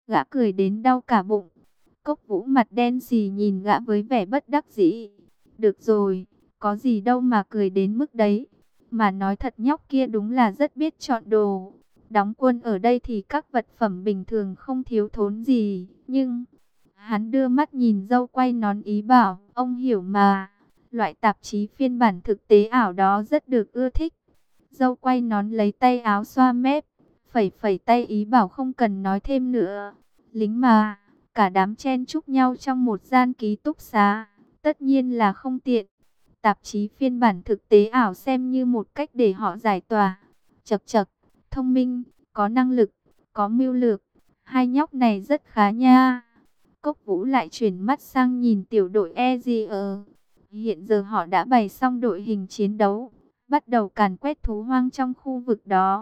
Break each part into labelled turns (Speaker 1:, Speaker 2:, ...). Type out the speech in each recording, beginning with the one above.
Speaker 1: Gã cười đến đau cả bụng. Cốc Vũ mặt đen xì nhìn gã với vẻ bất đắc dĩ. Được rồi, có gì đâu mà cười đến mức đấy. Mà nói thật nhóc kia đúng là rất biết chọn đồ. Đóng quân ở đây thì các vật phẩm bình thường không thiếu thốn gì. Nhưng, hắn đưa mắt nhìn dâu quay nón ý bảo, ông hiểu mà. Loại tạp chí phiên bản thực tế ảo đó rất được ưa thích. Dâu quay nón lấy tay áo xoa mép, phẩy phẩy tay ý bảo không cần nói thêm nữa. Lính mà, cả đám chen chúc nhau trong một gian ký túc xá, tất nhiên là không tiện. Tạp chí phiên bản thực tế ảo xem như một cách để họ giải tỏa. Chậc chậc, thông minh, có năng lực, có mưu lược, hai nhóc này rất khá nha. Cốc Vũ lại chuyển mắt sang nhìn tiểu đội EZR. Hiện giờ họ đã bày xong đội hình chiến đấu, bắt đầu càn quét thú hoang trong khu vực đó.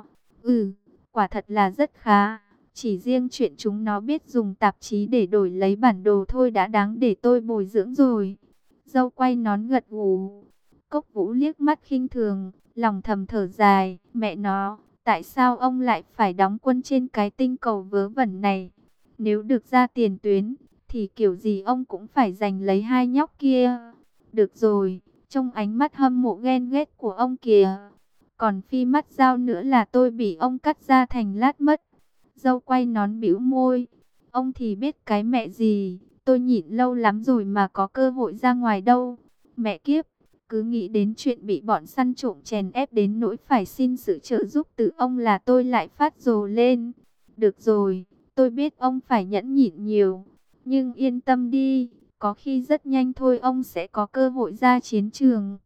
Speaker 1: Quả thật là rất khá. Chỉ riêng chuyện chúng nó biết dùng tạp chí để đổi lấy bản đồ thôi đã đáng để tôi bồi dưỡng rồi. Dâu quay nón gật gù. Cốc Vũ liếc mắt khinh thường, lòng thầm thở dài. Mẹ nó, tại sao ông lại phải đóng quân trên cái tinh cầu vớ vẩn này? Nếu được ra tiền tuyến, thì kiểu gì ông cũng phải giành lấy hai nhóc kia. Được rồi, trong ánh mắt hâm mộ ghen ghét của ông kìa. Còn phi mắt dao nữa là tôi bị ông cắt ra thành lát mất. Dâu quay nón bĩu môi. Ông thì biết cái mẹ gì, tôi nhịn lâu lắm rồi mà có cơ hội ra ngoài đâu. Mẹ kiếp, cứ nghĩ đến chuyện bị bọn săn trộm chèn ép đến nỗi phải xin sự trợ giúp từ ông là tôi lại phát rồ lên. Được rồi, tôi biết ông phải nhẫn nhịn nhiều, nhưng yên tâm đi, có khi rất nhanh thôi ông sẽ có cơ hội ra chiến trường.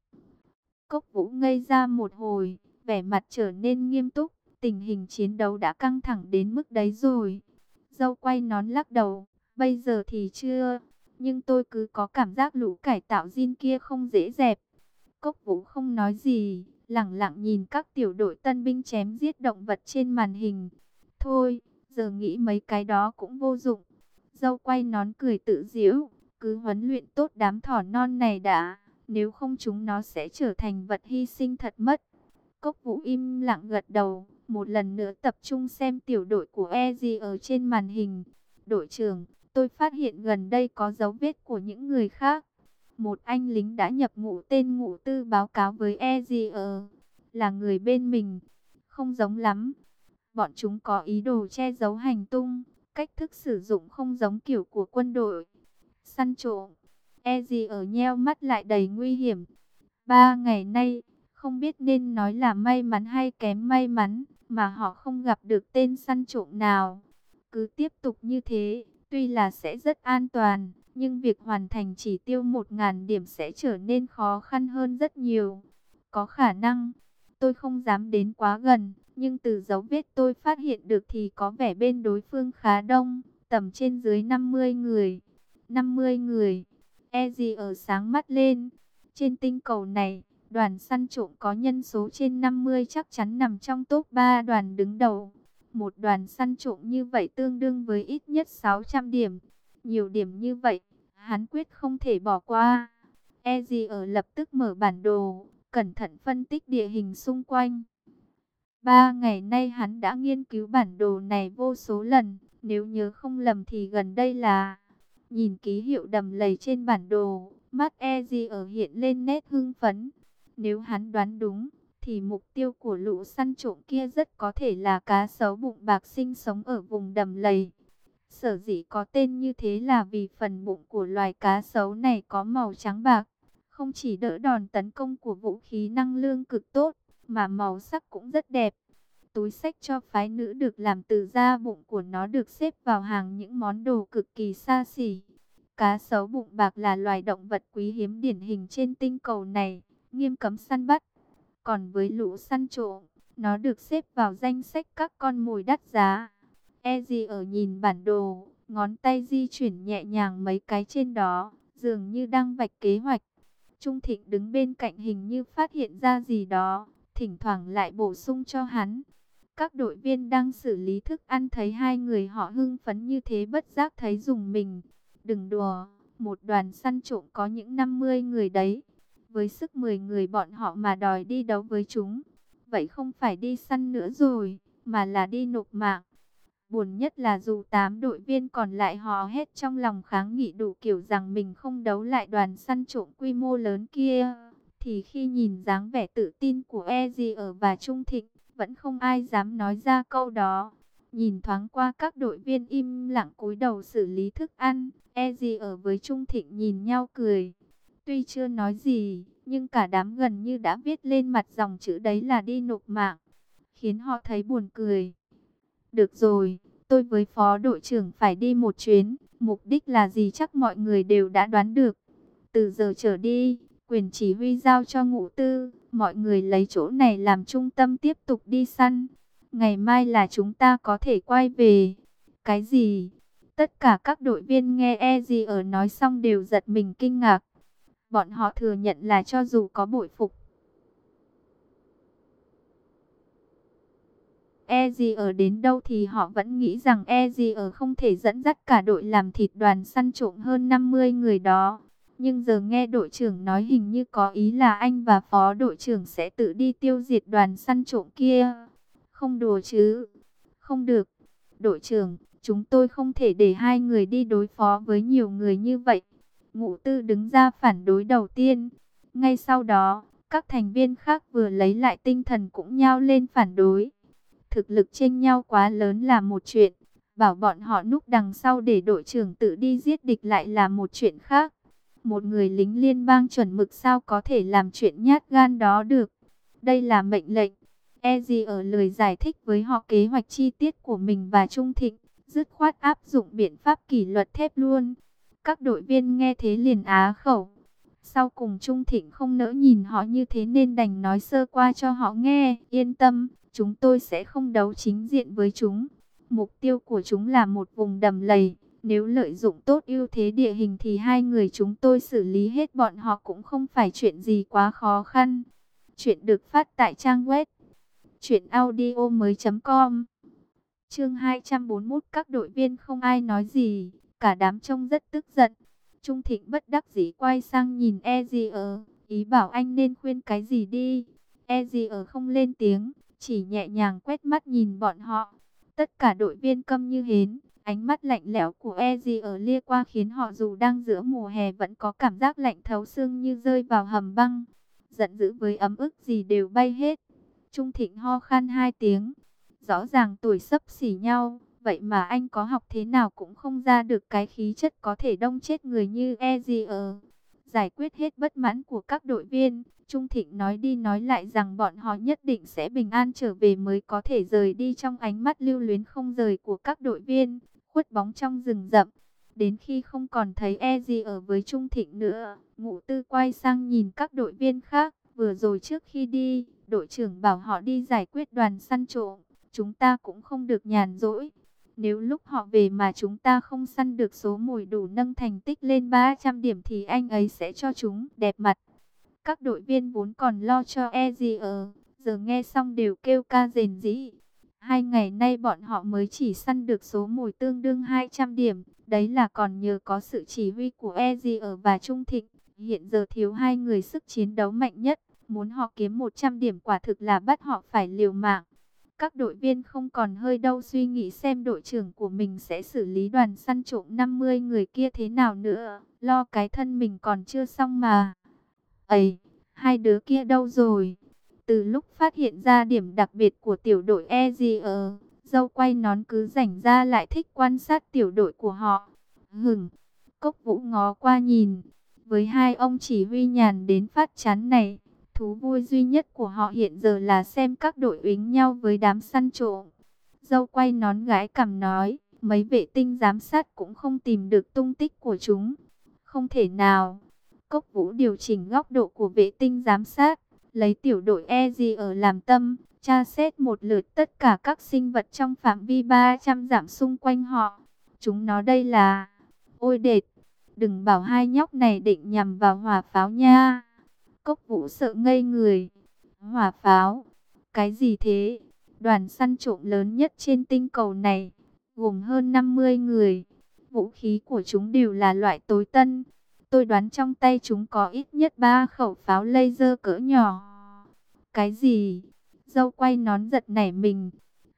Speaker 1: Cốc Vũ ngây ra một hồi, vẻ mặt trở nên nghiêm túc. Tình hình chiến đấu đã căng thẳng đến mức đấy rồi. Dâu quay nón lắc đầu, bây giờ thì chưa, nhưng tôi cứ có cảm giác lũ cải tạo Jin kia không dễ dẹp. Cốc Vũ không nói gì, lẳng lặng nhìn các tiểu đội tân binh chém giết động vật trên màn hình. Thôi, giờ nghĩ mấy cái đó cũng vô dụng. Dâu quay nón cười tự giễu, cứ huấn luyện tốt đám thỏ non này đã, nếu không chúng nó sẽ trở thành vật hy sinh thật mất. Cốc Vũ im lặng gật đầu, một lần nữa tập trung xem tiểu đội của EZ ở trên màn hình. Đội trưởng, tôi phát hiện gần đây có dấu vết của những người khác. Một anh lính đã nhập ngũ tên ngũ tư báo cáo với EZ là người bên mình. Không giống lắm. Bọn chúng có ý đồ che giấu hành tung, cách thức sử dụng không giống kiểu của quân đội. Săn trộm. EZ nheo mắt lại đầy nguy hiểm. 3 ngày nay, không biết nên nói là may mắn hay kém may mắn, mà họ không gặp được tên săn trộm nào. Cứ tiếp tục như thế, tuy là sẽ rất an toàn, nhưng việc hoàn thành chỉ tiêu 1.000 điểm sẽ trở nên khó khăn hơn rất nhiều. Có khả năng, tôi không dám đến quá gần, nhưng từ dấu vết tôi phát hiện được thì có vẻ bên đối phương khá đông, tầm trên dưới 50 người. 50 người, EZ sáng mắt lên. Trên tinh cầu này, đoàn săn trộm có nhân số trên 50 chắc chắn nằm trong top 3 đoàn đứng đầu. Một đoàn săn trộm như vậy tương đương với ít nhất 600 điểm. Nhiều điểm như vậy, hắn quyết không thể bỏ qua. EZ lập tức mở bản đồ, cẩn thận phân tích địa hình xung quanh. 3 ngày nay hắn đã nghiên cứu bản đồ này vô số lần, nếu nhớ không lầm thì gần đây là... Nhìn ký hiệu đầm lầy trên bản đồ, mắt EZ hiện lên nét hưng phấn. Nếu hắn đoán đúng, thì mục tiêu của lũ săn trộm kia rất có thể là cá sấu bụng bạc sinh sống ở vùng đầm lầy. Sở dĩ có tên như thế là vì phần bụng của loài cá sấu này có màu trắng bạc. Không chỉ đỡ đòn tấn công của vũ khí năng lượng cực tốt, mà màu sắc cũng rất đẹp. Túi xách cho phái nữ được làm từ da bụng của nó được xếp vào hàng những món đồ cực kỳ xa xỉ. Cá sấu bụng bạc là loài động vật quý hiếm điển hình trên tinh cầu này, nghiêm cấm săn bắt. Còn với lũ săn trộm, nó được xếp vào danh sách các con mồi đắt giá. EZ nhìn bản đồ, ngón tay di chuyển nhẹ nhàng mấy cái trên đó, dường như đang vạch kế hoạch. Trung Thịnh đứng bên cạnh hình như phát hiện ra gì đó, thỉnh thoảng lại bổ sung cho hắn. Các đội viên đang xử lý thức ăn thấy hai người họ hưng phấn như thế bất giác thấy rùng mình. Đừng đùa, một đoàn săn trộm có những 50 người đấy. Với sức 10 người bọn họ mà đòi đi đấu với chúng, vậy không phải đi săn nữa rồi, mà là đi nộp mạng. Buồn nhất là dù 8 đội viên còn lại hò hét trong lòng kháng nghị đủ kiểu rằng mình không đấu lại đoàn săn trộm quy mô lớn kia, thì khi nhìn dáng vẻ tự tin của Ezier và Trung Thịnh, vẫn không ai dám nói ra câu đó. Nhìn thoáng qua các đội viên im lặng cúi đầu xử lý thức ăn, Ezier với Trung Thịnh nhìn nhau cười. Tuy chưa nói gì, nhưng cả đám gần như đã viết lên mặt dòng chữ đấy là đi nộp mạng, khiến họ thấy buồn cười. Được rồi, tôi với phó đội trưởng phải đi một chuyến, mục đích là gì chắc mọi người đều đã đoán được. Từ giờ trở đi, quyền chỉ huy giao cho Ngũ Tư, mọi người lấy chỗ này làm trung tâm tiếp tục đi săn. Ngày mai là chúng ta có thể quay về. Cái gì? Tất cả các đội viên nghe Ezier nói xong đều giật mình kinh ngạc. Bọn họ thừa nhận là cho dù có bội phục Ezier đến đâu thì họ vẫn nghĩ rằng Ezier không thể dẫn dắt cả đội làm thịt đoàn săn trộm hơn 50 người đó. Nhưng giờ nghe đội trưởng nói hình như có ý là anh và phó đội trưởng sẽ tự đi tiêu diệt đoàn săn trộm kia. Không đùa chứ? Không được. Đội trưởng, chúng tôi không thể để hai người đi đối phó với nhiều người như vậy. Ngũ Tư đứng ra phản đối đầu tiên. Ngay sau đó, các thành viên khác vừa lấy lại tinh thần cũng nhao lên phản đối. Thực lực chênh nhau quá lớn là một chuyện, bảo bọn họ núp đằng sau để đội trưởng tự đi giết địch lại là một chuyện khác. Một người lính liên bang chuẩn mực sao có thể làm chuyện nhát gan đó được. Đây là mệnh lệnh. Ezi ở lời giải thích với họ kế hoạch chi tiết của mình và Trung Thịnh, dứt khoát áp dụng biện pháp kỷ luật thép luôn. Các đội viên nghe thế liền á khẩu. Sau cùng Trung Thịnh không nỡ nhìn họ như thế nên đành nói sơ qua cho họ nghe. Yên tâm, chúng tôi sẽ không đấu chính diện với chúng. Mục tiêu của chúng là một vùng đầm lầy. Nếu lợi dụng tốt ưu thế địa hình thì hai người chúng tôi xử lý hết bọn họ cũng không phải chuyện gì quá khó khăn. Chuyện được phát tại trang web truyệnaudiomoi.com. Chương 241. Các đội viên không ai nói gì, cả đám trông rất tức giận. Trung Thịnh bất đắc dĩ quay sang nhìn Ezier, ý bảo anh nên khuyên cái gì đi. Ezier không lên tiếng, chỉ nhẹ nhàng quét mắt nhìn bọn họ. Tất cả đội viên câm như hến, ánh mắt lạnh lẽo của Ezier lia qua khiến họ dù đang giữa mùa hè vẫn có cảm giác lạnh thấu xương như rơi vào hầm băng. Giận dữ với ấm ức gì đều bay hết. Trung Thịnh ho khan 2 tiếng. Rõ ràng tuổi xấp xỉ nhau, vậy mà anh có học thế nào cũng không ra được cái khí chất có thể đông chết người như Ezier. Giải quyết hết bất mãn của các đội viên, Trung Thịnh nói đi nói lại rằng bọn họ nhất định sẽ bình an trở về mới có thể rời đi trong ánh mắt lưu luyến không rời của các đội viên, khuất bóng trong rừng rậm. Đến khi không còn thấy Ezier với Trung Thịnh nữa, Ngũ Tư quay sang nhìn các đội viên khác. Vừa rồi trước khi đi, đội trưởng bảo họ đi giải quyết đoàn săn trộm. Chúng ta cũng không được nhàn rỗi. Nếu lúc họ về mà chúng ta không săn được số mồi đủ nâng thành tích lên 300 điểm thì anh ấy sẽ cho chúng đẹp mặt. Các đội viên vốn còn lo cho Ezier, giờ nghe xong đều kêu ca rền rĩ. 2 ngày nay bọn họ mới chỉ săn được số mồi tương đương 200 điểm. Đấy là còn nhờ có sự chỉ huy của Ezier và Trung Thịnh. Hiện giờ thiếu hai người sức chiến đấu mạnh nhất. Muốn họ kiếm 100 điểm quả thực là bắt họ phải liều mạng. Các đội viên không còn hơi đâu suy nghĩ xem đội trưởng của mình sẽ xử lý đoàn săn trộm 50 người kia thế nào nữa. Lo cái thân mình còn chưa xong mà. Ấy, hai đứa kia đâu rồi? Từ lúc phát hiện ra điểm đặc biệt của tiểu đội Ezier, dâu quay nón cứ rảnh ra lại thích quan sát tiểu đội của họ. Cốc Vũ ngó qua nhìn. Với hai ông chỉ huy nhàn đến phát chán này, thú vui duy nhất của họ hiện giờ là xem các đội úy nhau với đám săn trộm. Dâu quay nón gái cằm nói, mấy vệ tinh giám sát cũng không tìm được tung tích của chúng. Không thể nào. Cốc Vũ điều chỉnh góc độ của vệ tinh giám sát, lấy tiểu đội Ezier làm tâm, tra xét một lượt tất cả các sinh vật trong phạm vi 300 dặm xung quanh họ. Chúng nó đây là... Ôi đệt, đừng bảo hai nhóc này định nhằm vào hỏa pháo nha. Cốc Vũ sợ ngây người. Hỏa pháo? Cái gì thế? Đoàn săn trộm lớn nhất trên tinh cầu này, gồm hơn 50 người. Vũ khí của chúng đều là loại tối tân. Tôi đoán trong tay chúng có ít nhất 3 khẩu pháo laser cỡ nhỏ. Cái gì? Dâu quay nón giật nảy mình.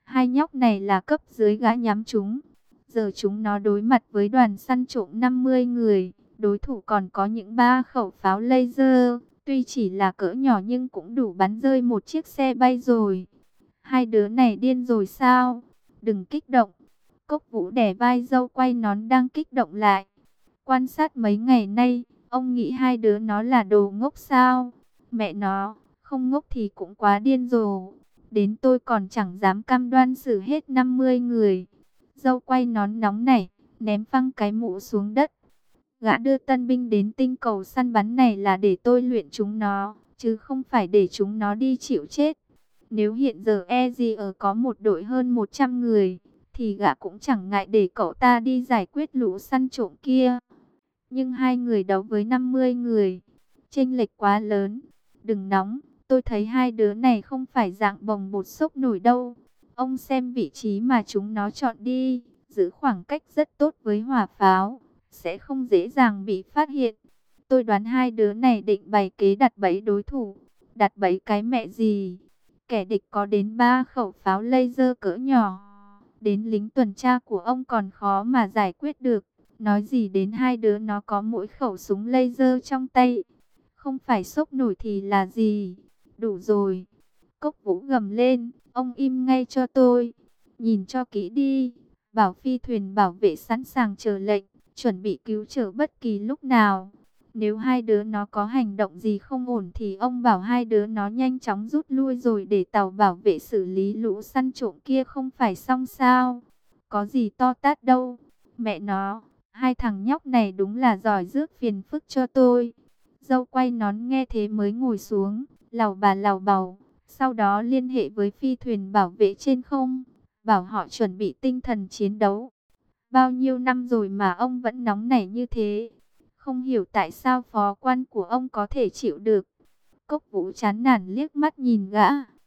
Speaker 1: Hai nhóc này là cấp dưới gã nhắm chúng. Giờ chúng nó đối mặt với đoàn săn trộm 50 người. Đối thủ còn có những 3 khẩu pháo laser. Tuy chỉ là cỡ nhỏ nhưng cũng đủ bắn rơi một chiếc xe bay rồi. Hai đứa này điên rồi sao? Đừng kích động. Cốc Vũ đè vai Dâu Quay Nón đang kích động lại. Quan sát mấy ngày nay, ông nghĩ hai đứa nó là đồ ngốc sao? Mẹ nó, không ngốc thì cũng quá điên rồi. Đến tôi còn chẳng dám cam đoan xử hết 50 người. Dâu Quay Nón nóng nảy, ném phăng cái mũ xuống đất. Gã đưa tân binh đến tinh cầu săn bắn này là để tôi luyện chúng nó, chứ không phải để chúng nó đi chịu chết. Nếu hiện giờ EZR có một đội hơn 100 người, thì gã cũng chẳng ngại để cậu ta đi giải quyết lũ săn trộm kia. Nhưng hai người đấu với 50 người, chênh lệch quá lớn. Đừng nóng, tôi thấy hai đứa này không phải dạng bồng bột sốc nổi đâu. Ông xem vị trí mà chúng nó chọn đi, giữ khoảng cách rất tốt với hỏa pháo, sẽ không dễ dàng bị phát hiện. Tôi đoán hai đứa này định bày kế đặt bẫy đối thủ. Đặt bẫy cái mẹ gì? Kẻ địch có đến 3 khẩu pháo laser cỡ nhỏ. Đến lính tuần tra của ông còn khó mà giải quyết được. Nói gì đến hai đứa nó có mỗi khẩu súng laser trong tay. Không phải sốc nổi thì là gì? Đủ rồi. Cốc Vũ gầm lên. Ông im ngay cho tôi. Nhìn cho kỹ đi. Bảo phi thuyền bảo vệ sẵn sàng chờ lệnh. Chuẩn bị cứu trợ bất kỳ lúc nào. Nếu hai đứa nó có hành động gì không ổn thì ông bảo hai đứa nó nhanh chóng rút lui rồi để tàu bảo vệ xử lý lũ săn trộm kia không phải xong sao? Có gì to tát đâu. Mẹ nó, hai thằng nhóc này đúng là giỏi rước phiền phức cho tôi. Dâu Quay Nón nghe thế mới ngồi xuống, lào bà lào bầu. Sau đó liên hệ với phi thuyền bảo vệ trên không, bảo họ chuẩn bị tinh thần chiến đấu. Bao nhiêu năm rồi mà ông vẫn nóng nảy như thế. Không hiểu tại sao phó quan của ông có thể chịu được. Cốc Vũ chán nản liếc mắt nhìn gã.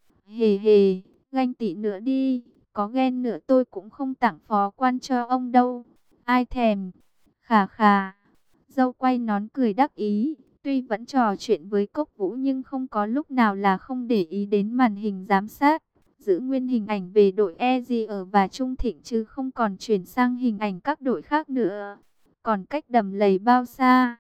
Speaker 1: Hề hề, ganh tị nữa đi. Có ghen nữa tôi cũng không tặng phó quan cho ông đâu. Ai thèm. Khà khà. Dâu Quay Nón cười đắc ý. Tuy vẫn trò chuyện với Cốc Vũ nhưng không có lúc nào là không để ý đến màn hình giám sát. Giữ nguyên hình ảnh về đội EZR và Trung Thịnh chứ không còn chuyển sang hình ảnh các đội khác nữa. Còn cách đầm lầy bao xa?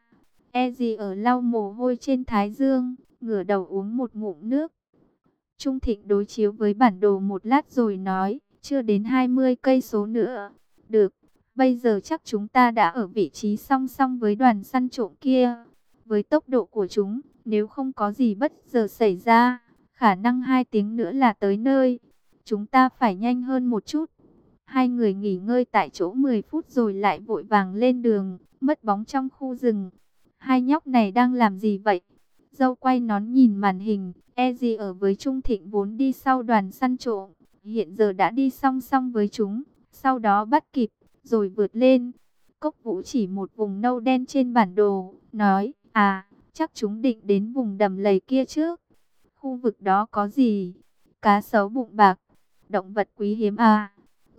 Speaker 1: EZR lau mồ hôi trên thái dương, ngửa đầu uống một ngụm nước. Trung Thịnh đối chiếu với bản đồ một lát rồi nói, chưa đến 20 cây số nữa. Được, bây giờ chắc chúng ta đã ở vị trí song song với đoàn săn trộm kia. Với tốc độ của chúng, nếu không có gì bất ngờ xảy ra, khả năng 2 tiếng nữa là tới nơi. Chúng ta phải nhanh hơn một chút. Hai người nghỉ ngơi tại chỗ 10 phút rồi lại vội vàng lên đường, mất bóng trong khu rừng. Hai nhóc này đang làm gì vậy? Dâu Quay Nón nhìn màn hình, EZ ở với Trung Thịnh vốn đi sau đoàn săn trộm, hiện giờ đã đi song song với chúng, sau đó bắt kịp, rồi vượt lên. Cốc Vũ chỉ một vùng nâu đen trên bản đồ, nói, chắc chúng định đến vùng đầm lầy kia trước. Khu vực đó có gì? Cá sấu bụng bạc, động vật quý hiếm à?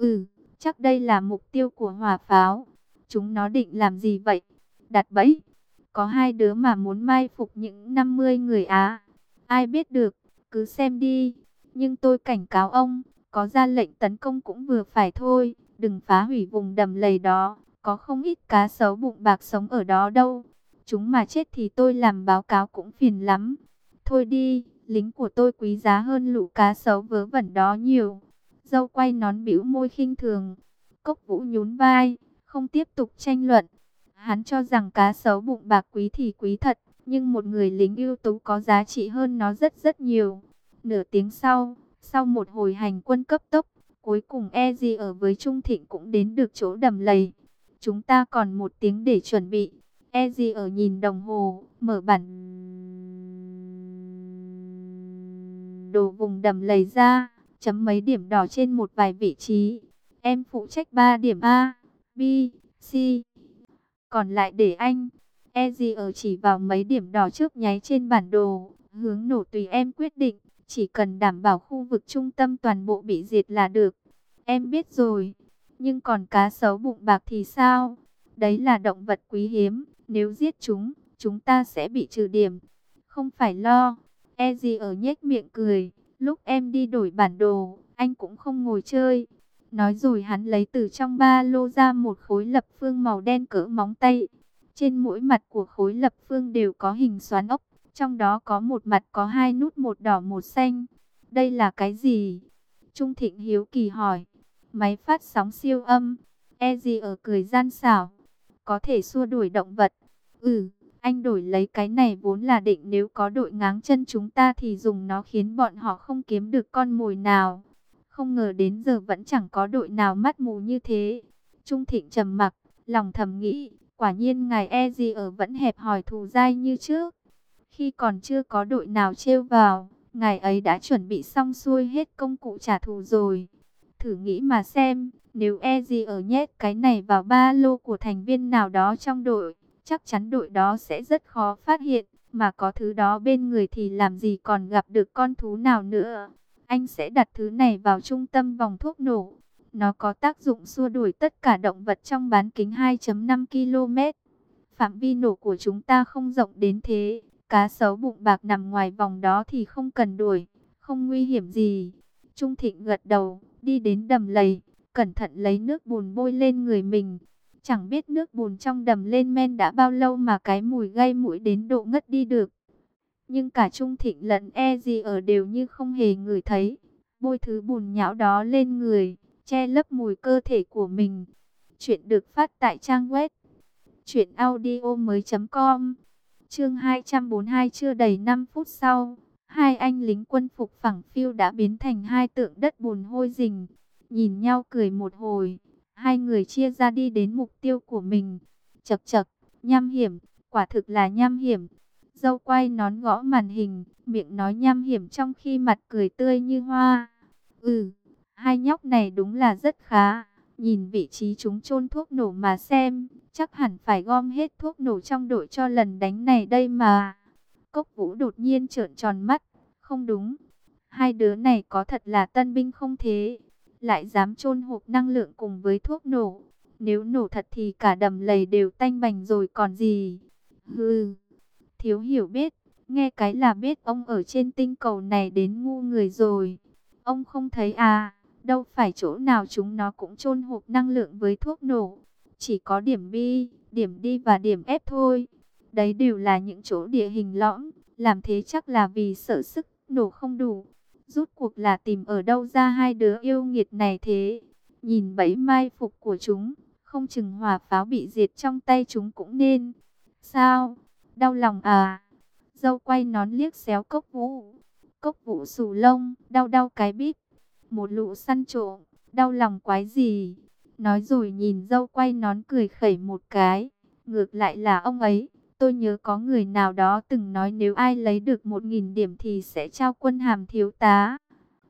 Speaker 1: Chắc đây là mục tiêu của hỏa pháo. Chúng nó định làm gì vậy? Đặt bẫy. Có hai đứa mà muốn mai phục những 50 người á. Ai biết được, cứ xem đi. Nhưng tôi cảnh cáo ông, có ra lệnh tấn công cũng vừa phải thôi. Đừng phá hủy vùng đầm lầy đó. Có không ít cá sấu bụng bạc sống ở đó đâu. Chúng mà chết thì tôi làm báo cáo cũng phiền lắm. Thôi đi, lính của tôi quý giá hơn lũ cá sấu vớ vẩn đó nhiều. Dâu Quay Nón bĩu môi khinh thường. Cốc Vũ nhún vai, không tiếp tục tranh luận. Hắn cho rằng cá sấu bụng bạc quý thì quý thật, nhưng một người lính ưu tú có giá trị hơn nó rất rất nhiều. Nửa tiếng sau một hồi hành quân cấp tốc, cuối cùng EZ ở với Trung Thịnh cũng đến được chỗ đầm lầy. Chúng ta còn 1 tiếng để chuẩn bị. EZ ở nhìn đồng hồ, mở bản đồ vùng đầm lầy ra, chấm mấy điểm đỏ trên một vài vị trí. Em phụ trách 3 điểm A, B, C. Còn lại để anh. EZ chỉ vào mấy điểm đỏ trước nháy trên bản đồ. Hướng nổ tùy em quyết định. Chỉ cần đảm bảo khu vực trung tâm toàn bộ bị diệt là được. Em biết rồi. Nhưng còn cá sấu bụng bạc thì sao? Đấy là động vật quý hiếm. Nếu giết chúng, chúng ta sẽ bị trừ điểm. Không phải lo. EZ nhếch miệng cười. Lúc em đi đổi bản đồ, anh cũng không ngồi chơi. Nói rồi hắn lấy từ trong ba lô ra một khối lập phương màu đen cỡ móng tay. Trên mỗi mặt của khối lập phương đều có hình xoắn ốc, trong đó có một mặt có hai nút, một đỏ một xanh. Đây là cái gì? Trung Thịnh hiếu kỳ hỏi. Máy phát sóng siêu âm. E ở cười gian xảo. Có thể xua đuổi động vật. Ừ, anh đổi lấy cái này vốn là định nếu có đội ngáng chân chúng ta thì dùng nó khiến bọn họ không kiếm được con mồi nào. Không ngờ đến giờ vẫn chẳng có đội nào mắt mù như thế. Trung Thịnh trầm mặc, lòng thầm nghĩ, quả nhiên ngài ở vẫn hẹp hòi thù dai như trước. Khi còn chưa có đội nào trêu vào, ngài ấy đã chuẩn bị xong xuôi hết công cụ trả thù rồi. Thử nghĩ mà xem, nếu ở nhét cái này vào ba lô của thành viên nào đó trong đội, chắc chắn đội đó sẽ rất khó phát hiện, mà có thứ đó bên người thì làm gì còn gặp được con thú nào nữa. Anh sẽ đặt thứ này vào trung tâm vòng thuốc nổ. Nó có tác dụng xua đuổi tất cả động vật trong bán kính 2,5 km. Phạm vi nổ của chúng ta không rộng đến thế. Cá sấu bụng bạc nằm ngoài vòng đó thì không cần đuổi, không nguy hiểm gì. Trung Thịnh gật đầu, đi đến đầm lầy, cẩn thận lấy nước bùn bôi lên người mình. Chẳng biết nước bùn trong đầm lên men đã bao lâu mà cái mùi gây mũi đến độ ngất đi được. Nhưng cả Trung Thịnh lẫn ở đều như không hề ngửi thấy. Bôi thứ bùn nhão đó lên người, che lấp mùi cơ thể của mình. Chuyện được phát tại trang web truyệnaudiomoi.com. Chương 242. Chưa đầy 5 phút sau, hai anh lính quân phục phẳng phiu đã biến thành hai tượng đất bùn hôi rình. Nhìn nhau cười một hồi, hai người chia ra đi đến mục tiêu của mình. Chậc chậc, nham hiểm, quả thực là nham hiểm. Dâu quay nón gõ màn hình, miệng nói nham hiểm trong khi mặt cười tươi như hoa. Ừ, hai nhóc này đúng là rất khá. Nhìn vị trí chúng chôn thuốc nổ mà xem, chắc hẳn phải gom hết thuốc nổ trong đội cho lần đánh này đây mà. Cốc Vũ đột nhiên trợn tròn mắt. Không đúng, hai đứa này có thật là tân binh không thế? Lại dám chôn hộp năng lượng cùng với thuốc nổ. Nếu nổ thật thì cả đầm lầy đều tanh bành rồi còn gì. Hừ, thiếu hiểu biết, nghe cái là biết ông ở trên tinh cầu này đến ngu người rồi. Ông không thấy à, đâu phải chỗ nào chúng nó cũng chôn hộp năng lượng với thuốc nổ. Chỉ có điểm B, điểm D và điểm F thôi. Đấy đều là những chỗ địa hình lõm, làm thế chắc là vì sợ sức nổ không đủ. Rút cuộc là tìm ở đâu ra hai đứa yêu nghiệt này thế? Nhìn bẫy mai phục của chúng, không chừng hỏa pháo bị diệt trong tay chúng cũng nên. Sao? Đau lòng à? Dâu quay nón liếc xéo Cốc Vũ. Cốc Vũ xù lông, đau đau cái bíp. Một lũ săn trộm, đau lòng quái gì? Nói rồi nhìn dâu quay nón cười khẩy một cái. Ngược lại là ông ấy, tôi nhớ có người nào đó từng nói nếu ai lấy được 1.000 điểm thì sẽ trao quân hàm thiếu tá.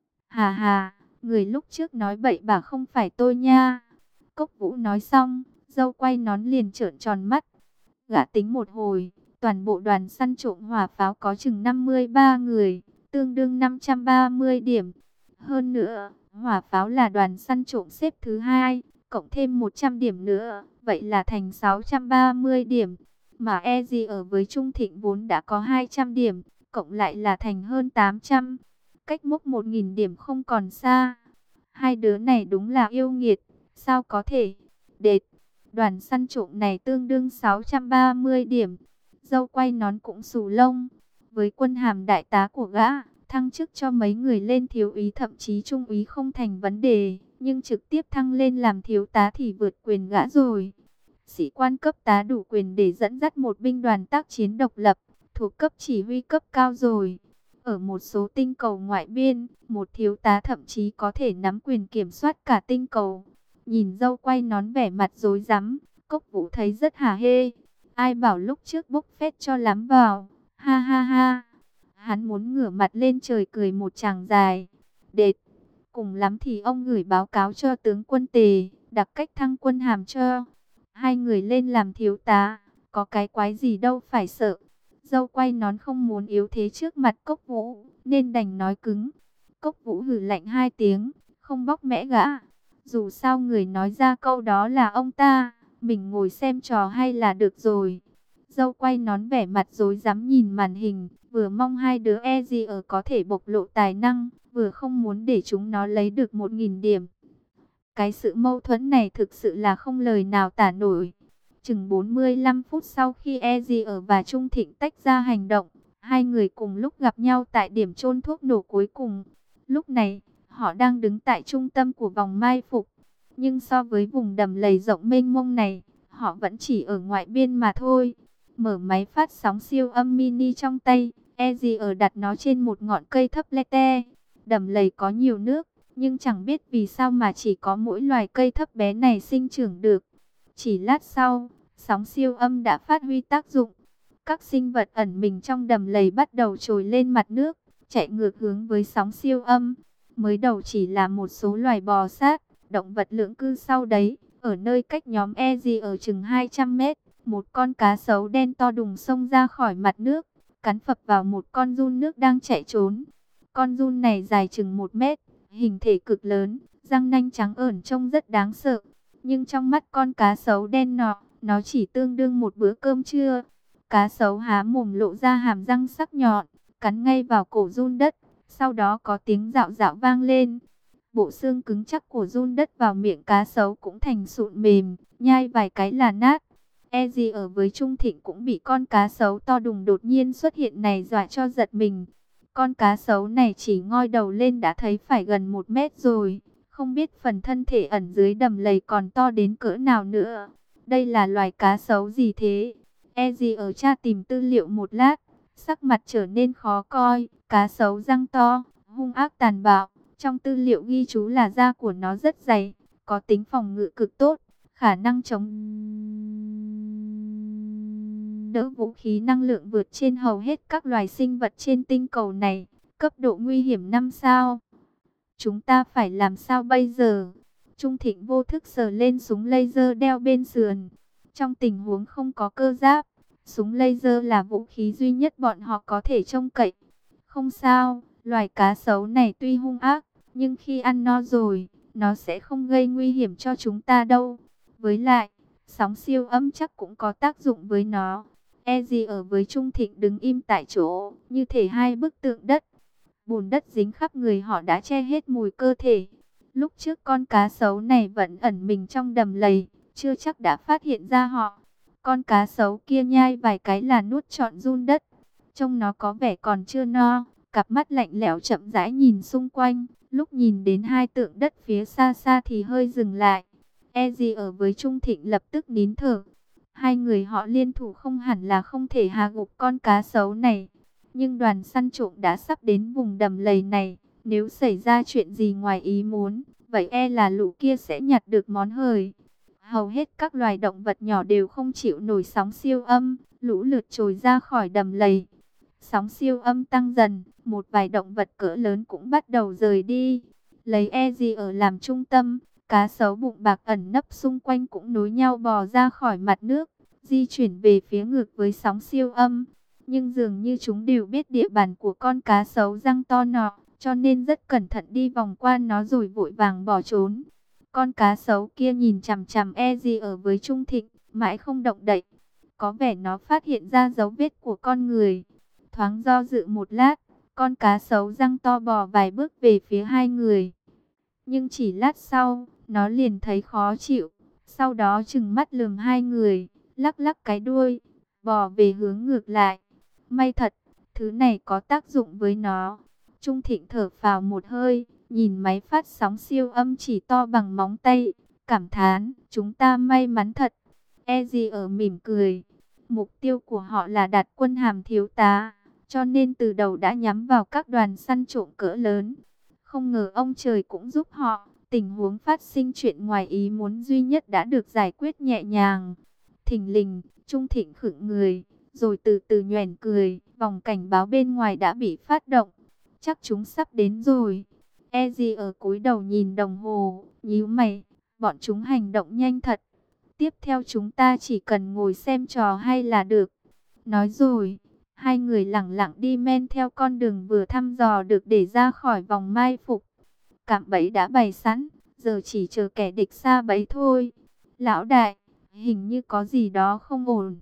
Speaker 1: Hà hà, người lúc trước nói bậy bạ không phải tôi nha. Cốc Vũ nói xong, dâu quay nón liền trợn tròn mắt. Gã tính một hồi, toàn bộ đoàn săn trộm hỏa pháo có chừng 53 người, tương đương 530 điểm. Hơn nữa, hỏa pháo là đoàn săn trộm xếp thứ hai, cộng thêm 100 điểm nữa, vậy là thành 630 điểm. Mà ở với Trung Thịnh vốn đã có 200 điểm, cộng lại là thành hơn 800. Cách mốc 1.000 điểm không còn xa. Hai đứa này đúng là yêu nghiệt, sao có thể? Đệt, đoàn săn trộm này tương đương 630 điểm. Dâu quay nón cũng xù lông. Với quân hàm đại tá của gã, thăng chức cho mấy người lên thiếu úy thậm chí trung úy không thành vấn đề, nhưng trực tiếp thăng lên làm thiếu tá thì vượt quyền gã rồi. Sĩ quan cấp tá đủ quyền để dẫn dắt một binh đoàn tác chiến độc lập, thuộc cấp chỉ huy cấp cao rồi. Ở một số tinh cầu ngoại biên, một thiếu tá thậm chí có thể nắm quyền kiểm soát cả tinh cầu. Nhìn dâu quay nón vẻ mặt rối rắm, Cốc Vũ thấy rất hả hê. Ai bảo lúc trước bốc phét cho lắm vào, ha ha ha. Hắn muốn ngửa mặt lên trời cười một tràng dài. Đệt, cùng lắm thì ông gửi báo cáo cho tướng quân Tề, đặc cách thăng quân hàm cho. Hai người lên làm thiếu tá, có cái quái gì đâu phải sợ. Dâu quay nón không muốn yếu thế trước mặt Cốc Vũ, nên đành nói cứng. Cốc Vũ hừ lạnh hai tiếng, không bóc mẽ gã. Dù sao người nói ra câu đó là ông ta, mình ngồi xem trò hay là được rồi. râu quay nón vẻ mặt rối rắm nhìn màn hình, vừa mong hai đứa ở có thể bộc lộ tài năng, vừa không muốn để chúng nó lấy được 1000 điểm. Cái sự mâu thuẫn này thực sự là không lời nào tả nổi. Chừng 45 phút sau khi Ezier và Trung Thịnh tách ra hành động, hai người cùng lúc gặp nhau tại điểm chôn thuốc nổ cuối cùng. Lúc này, họ đang đứng tại trung tâm của vòng mai phục. Nhưng so với vùng đầm lầy rộng mênh mông này, họ vẫn chỉ ở ngoại biên mà thôi. Mở máy phát sóng siêu âm mini trong tay, Ezier đặt nó trên một ngọn cây thấp lete. Đầm lầy có nhiều nước, nhưng chẳng biết vì sao mà chỉ có mỗi loài cây thấp bé này sinh trưởng được. Chỉ lát sau, sóng siêu âm đã phát huy tác dụng. Các sinh vật ẩn mình trong đầm lầy bắt đầu trồi lên mặt nước, chạy ngược hướng với sóng siêu âm. Mới đầu chỉ là một số loài bò sát, động vật lưỡng cư sau đấy. Ở nơi cách nhóm Ezi ở chừng 200 mét, một con cá sấu đen to đùng xông ra khỏi mặt nước, cắn phập vào một con giun nước đang chạy trốn. Con giun này dài chừng 1 mét, hình thể cực lớn, răng nanh trắng ởn trông rất đáng sợ. Nhưng trong mắt con cá sấu đen nó chỉ tương đương một bữa cơm trưa. Cá sấu há mồm lộ ra hàm răng sắc nhọn, cắn ngay vào cổ giun đất. Sau đó có tiếng rạo rạo vang lên. Bộ xương cứng chắc của giun đất vào miệng cá sấu cũng thành sụn mềm, nhai vài cái là nát. Ezi ở với Trung Thịnh cũng bị con cá sấu to đùng đột nhiên xuất hiện này dọa cho giật mình. Con cá sấu này chỉ ngoi đầu lên đã thấy phải gần 1 mét rồi. Không biết phần thân thể ẩn dưới đầm lầy còn to đến cỡ nào nữa. Đây là loài cá sấu gì thế? Ezi ở tra tìm tư liệu một lát, sắc mặt trở nên khó coi. Cá sấu răng to, hung ác tàn bạo. Trong tư liệu ghi chú là da của nó rất dày, có tính phòng ngự cực tốt, khả năng chống đỡ vũ khí năng lượng vượt trên hầu hết các loài sinh vật trên tinh cầu này. Cấp độ nguy hiểm 5 sao. Chúng ta phải làm sao bây giờ? Trung Thịnh vô thức sờ lên súng laser đeo bên sườn. Trong tình huống không có cơ giáp, súng laser là vũ khí duy nhất bọn họ có thể trông cậy. Không sao, loài cá sấu này tuy hung ác, nhưng khi ăn no rồi, nó sẽ không gây nguy hiểm cho chúng ta đâu. Với lại, sóng siêu âm chắc cũng có tác dụng với nó. Ezi ở với Trung Thịnh đứng im tại chỗ, như thể hai bức tượng đất. Bùn đất dính khắp người họ đã che hết mùi cơ thể. Lúc trước con cá sấu này vẫn ẩn mình trong đầm lầy, chưa chắc đã phát hiện ra họ. Con cá sấu kia nhai vài cái là nuốt trọn giun đất. Trông nó có vẻ còn chưa no, cặp mắt lạnh lẽo chậm rãi nhìn xung quanh. Lúc nhìn đến hai tượng đất phía xa xa thì hơi dừng lại. Ezi ở với Trung Thịnh lập tức nín thở. Hai người họ liên thủ không hẳn là không thể hạ gục con cá sấu này. Nhưng đoàn săn trộm đã sắp đến vùng đầm lầy này. Nếu xảy ra chuyện gì ngoài ý muốn, vậy là lũ kia sẽ nhặt được món hời. Hầu hết các loài động vật nhỏ đều không chịu nổi sóng siêu âm, lũ lượt trồi ra khỏi đầm lầy. Sóng siêu âm tăng dần, một vài động vật cỡ lớn cũng bắt đầu rời đi. Lấy Ezi ở làm trung tâm, cá sấu bụng bạc ẩn nấp xung quanh cũng nối nhau bò ra khỏi mặt nước, di chuyển về phía ngược với sóng siêu âm. Nhưng dường như chúng đều biết địa bàn của con cá sấu răng to nọ, cho nên rất cẩn thận đi vòng qua nó rồi vội vàng bỏ trốn. Con cá sấu kia nhìn chằm chằm Ezi ở với Trung Thịnh, mãi không động đậy. Có vẻ nó phát hiện ra dấu vết của con người. Thoáng do dự một lát, con cá sấu răng to bò vài bước về phía hai người. Nhưng chỉ lát sau, nó liền thấy khó chịu. Sau đó trừng mắt lườm hai người, lắc lắc cái đuôi, bò về hướng ngược lại. May thật, thứ này có tác dụng với nó. Trung Thịnh thở phào một hơi, nhìn máy phát sóng siêu âm chỉ to bằng móng tay, cảm thán, chúng ta may mắn thật. Ezi ở mỉm cười. Mục tiêu của họ là đạt quân hàm thiếu tá, cho nên từ đầu đã nhắm vào các đoàn săn trộm cỡ lớn. Không ngờ ông trời cũng giúp họ, tình huống phát sinh chuyện ngoài ý muốn duy nhất đã được giải quyết nhẹ nhàng. Thình lình, Trung Thịnh khựng người, rồi từ từ nhoẻn cười, vòng cảnh báo bên ngoài đã bị phát động. Chắc chúng sắp đến rồi. Ezi ở cúi đầu nhìn đồng hồ, nhíu mày, bọn chúng hành động nhanh thật. Tiếp theo chúng ta chỉ cần ngồi xem trò hay là được. Nói rồi, hai người lẳng lặng đi men theo con đường vừa thăm dò được để ra khỏi vòng mai phục. Cạm bẫy đã bày sẵn, giờ chỉ chờ kẻ địch xa bẫy thôi. Lão đại, hình như có gì đó không ổn.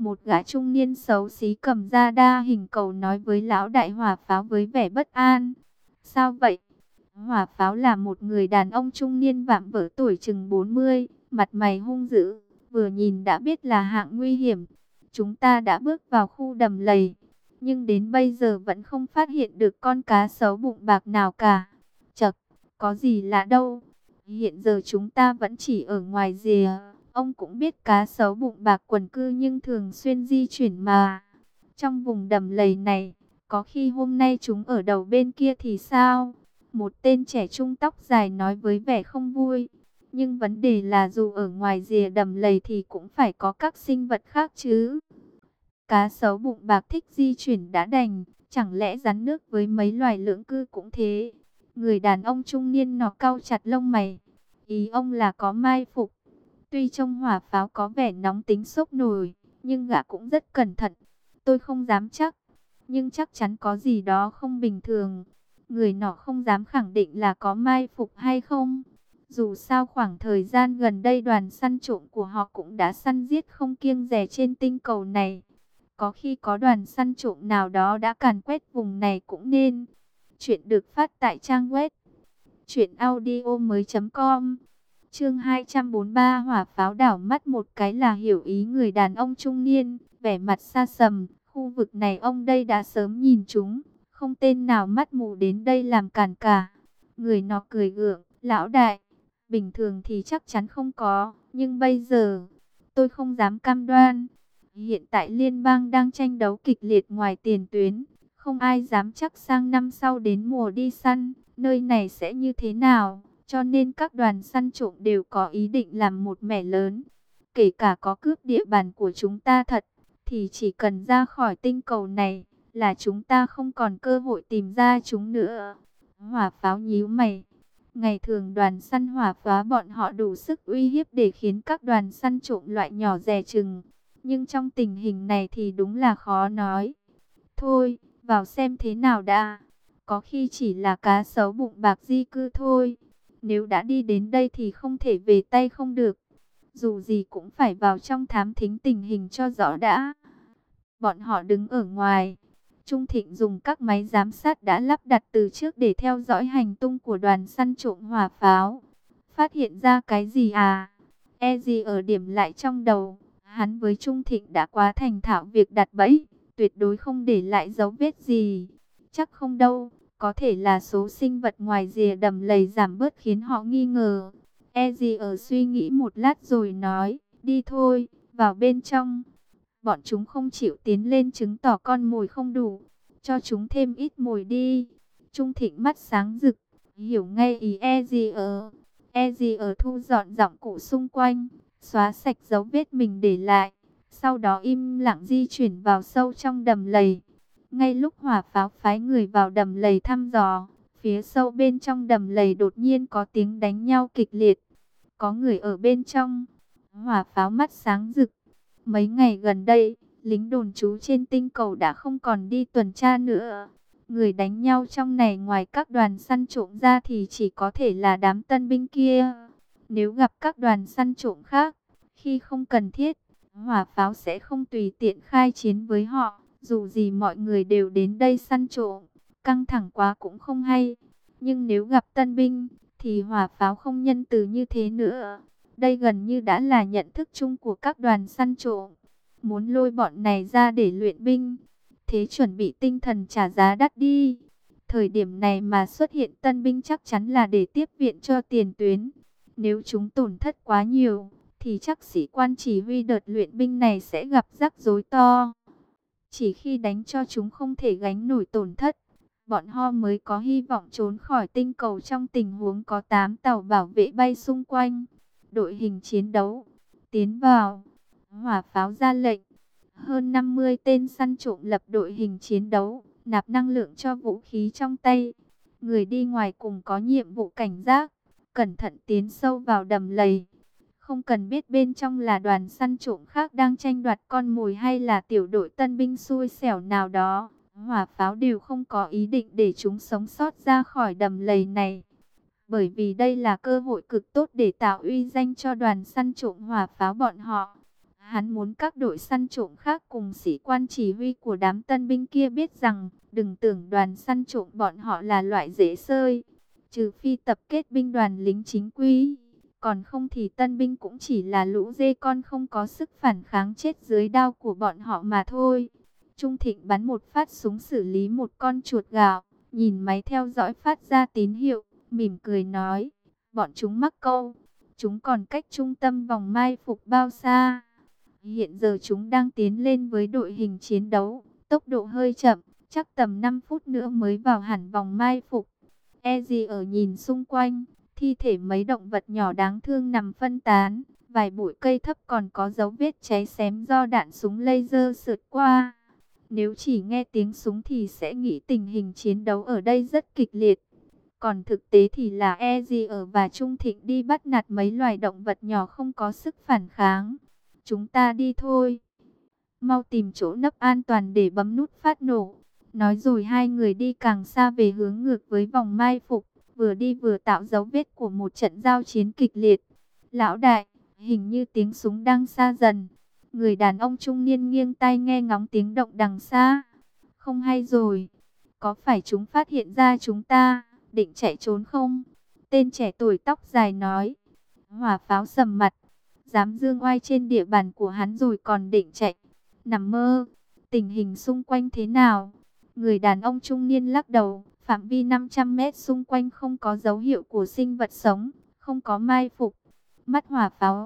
Speaker 1: Một gã trung niên xấu xí cầm ra đa hình cầu nói với lão đại hỏa pháo với vẻ bất an. Sao vậy? Hỏa pháo là một người đàn ông trung niên vạm vỡ tuổi chừng 40, mặt mày hung dữ, vừa nhìn đã biết là hạng nguy hiểm. Chúng ta đã bước vào khu đầm lầy, nhưng đến bây giờ vẫn không phát hiện được con cá sấu bụng bạc nào cả. Chậc, có gì lạ đâu. Hiện giờ chúng ta vẫn chỉ ở ngoài rìa. Ông cũng biết cá sấu bụng bạc quần cư nhưng thường xuyên di chuyển mà. Trong vùng đầm lầy này, có khi hôm nay chúng ở đầu bên kia thì sao? Một tên trẻ trung tóc dài nói với vẻ không vui. Nhưng vấn đề là dù ở ngoài rìa đầm lầy thì cũng phải có các sinh vật khác chứ. Cá sấu bụng bạc thích di chuyển đã đành, chẳng lẽ rắn nước với mấy loài lưỡng cư cũng thế? Người đàn ông trung niên nó cau chặt lông mày. Ý ông là có mai phục. Tuy trông hỏa pháo có vẻ nóng tính sốc nổi, nhưng gã cũng rất cẩn thận. Tôi không dám chắc, nhưng chắc chắn có gì đó không bình thường. Người nọ không dám khẳng định là có mai phục hay không. Dù sao khoảng thời gian gần đây đoàn săn trộm của họ cũng đã săn giết không kiêng dè trên tinh cầu này. Có khi có đoàn săn trộm nào đó đã càn quét vùng này cũng nên. Chuyện được phát tại trang web truyệnaudiomoi.com. Chương 243 hỏa pháo đảo mắt một cái là hiểu ý người đàn ông trung niên, vẻ mặt xa sầm, khu vực này ông đây đã sớm nhìn chúng, không tên nào mắt mù đến đây làm cản cả. Người nọ cười gượng, lão đại, bình thường thì chắc chắn không có, nhưng bây giờ, tôi không dám cam đoan. Hiện tại liên bang đang tranh đấu kịch liệt ngoài tiền tuyến, không ai dám chắc sang năm sau đến mùa đi săn, nơi này sẽ như thế nào. Cho nên các đoàn săn trộm đều có ý định làm một mẻ lớn. Kể cả có cướp địa bàn của chúng ta thật, thì chỉ cần ra khỏi tinh cầu này, là chúng ta không còn cơ hội tìm ra chúng nữa. Hỏa pháo nhíu mày. Ngày thường đoàn săn hỏa phá bọn họ đủ sức uy hiếp để khiến các đoàn săn trộm loại nhỏ dè chừng. Nhưng trong tình hình này thì đúng là khó nói. Thôi, vào xem thế nào đã. Có khi chỉ là cá sấu bụng bạc di cư thôi. Nếu đã đi đến đây thì không thể về tay không được. Dù gì cũng phải vào trong thám thính tình hình cho rõ đã. Bọn họ đứng ở ngoài. Trung Thịnh dùng các máy giám sát đã lắp đặt từ trước để theo dõi hành tung của đoàn săn trộm hỏa pháo. Phát hiện ra cái gì à? E gì ở điểm lại trong đầu. Hắn với Trung Thịnh đã quá thành thạo việc đặt bẫy. Tuyệt đối không để lại dấu vết gì. Chắc không đâu. Có thể là số sinh vật ngoài rìa đầm lầy giảm bớt khiến họ nghi ngờ. E gì ở suy nghĩ một lát rồi nói, đi thôi, vào bên trong. Bọn chúng không chịu tiến lên chứng tỏ con mồi không đủ, cho chúng thêm ít mồi đi. Trung Thịnh mắt sáng rực, hiểu ngay ý E gì ở. E gì ở thu dọn giọng cụ xung quanh, xóa sạch dấu vết mình để lại. Sau đó im lặng di chuyển vào sâu trong đầm lầy. Ngay lúc hỏa pháo phái người vào đầm lầy thăm dò, phía sâu bên trong đầm lầy đột nhiên có tiếng đánh nhau kịch liệt. Có người ở bên trong. Hỏa pháo mắt sáng rực. Mấy ngày gần đây, lính đồn trú trên tinh cầu đã không còn đi tuần tra nữa. Người đánh nhau trong này ngoài các đoàn săn trộm ra thì chỉ có thể là đám tân binh kia. Nếu gặp các đoàn săn trộm khác, khi không cần thiết, hỏa pháo sẽ không tùy tiện khai chiến với họ. Dù gì mọi người đều đến đây săn trộm, căng thẳng quá cũng không hay. Nhưng nếu gặp tân binh, thì hỏa pháo không nhân từ như thế nữa. Đây gần như đã là nhận thức chung của các đoàn săn trộm. Muốn lôi bọn này ra để luyện binh, thế chuẩn bị tinh thần trả giá đắt đi. Thời điểm này mà xuất hiện tân binh chắc chắn là để tiếp viện cho tiền tuyến. Nếu chúng tổn thất quá nhiều, thì chắc sĩ quan chỉ huy đợt luyện binh này sẽ gặp rắc rối to. Chỉ khi đánh cho chúng không thể gánh nổi tổn thất, bọn họ mới có hy vọng trốn khỏi tinh cầu trong tình huống có 8 tàu bảo vệ bay xung quanh. Đội hình chiến đấu, tiến vào. Hỏa pháo ra lệnh. Hơn 50 tên săn trộm lập đội hình chiến đấu, nạp năng lượng cho vũ khí trong tay. Người đi ngoài cùng có nhiệm vụ cảnh giác, cẩn thận tiến sâu vào đầm lầy. Không cần biết bên trong là đoàn săn trộm khác đang tranh đoạt con mồi hay là tiểu đội tân binh xui xẻo nào đó. Hỏa pháo đều không có ý định để chúng sống sót ra khỏi đầm lầy này. Bởi vì đây là cơ hội cực tốt để tạo uy danh cho đoàn săn trộm hỏa pháo bọn họ. Hắn muốn các đội săn trộm khác cùng sĩ quan chỉ huy của đám tân binh kia biết rằng, đừng tưởng đoàn săn trộm bọn họ là loại dễ xơi. Trừ phi tập kết binh đoàn lính chính quy, còn không thì tân binh cũng chỉ là lũ dê con không có sức phản kháng chết dưới đao của bọn họ mà thôi. Trung Thịnh bắn một phát súng xử lý một con chuột gạo, nhìn máy theo dõi phát ra tín hiệu, mỉm cười nói, bọn chúng mắc câu, chúng còn cách trung tâm vòng mai phục bao xa. Hiện giờ chúng đang tiến lên với đội hình chiến đấu, tốc độ hơi chậm, chắc tầm 5 phút nữa mới vào hẳn vòng mai phục. Eji ở nhìn xung quanh, thi thể mấy động vật nhỏ đáng thương nằm phân tán, vài bụi cây thấp còn có dấu vết cháy xém do đạn súng laser sượt qua. Nếu chỉ nghe tiếng súng thì sẽ nghĩ tình hình chiến đấu ở đây rất kịch liệt. Còn thực tế thì là Eji ở và Trung Thịnh đi bắt nạt mấy loài động vật nhỏ không có sức phản kháng. Chúng ta đi thôi. Mau tìm chỗ nấp an toàn để bấm nút phát nổ. Nói rồi hai người đi càng xa về hướng ngược với vòng mai phục, vừa đi vừa tạo dấu vết của một trận giao chiến kịch liệt. Lão đại, hình như tiếng súng đang xa dần. Người đàn ông trung niên nghiêng tai nghe ngóng tiếng động đằng xa. Không hay rồi, có phải chúng phát hiện ra chúng ta, định chạy trốn không? Tên trẻ tuổi tóc dài nói. Hỏa pháo sầm mặt, dám dương oai trên địa bàn của hắn rồi còn định chạy. Nằm mơ, tình hình xung quanh thế nào? Người đàn ông trung niên lắc đầu, phạm vi 500 mét xung quanh không có dấu hiệu của sinh vật sống, không có mai phục. Mắt hỏa pháo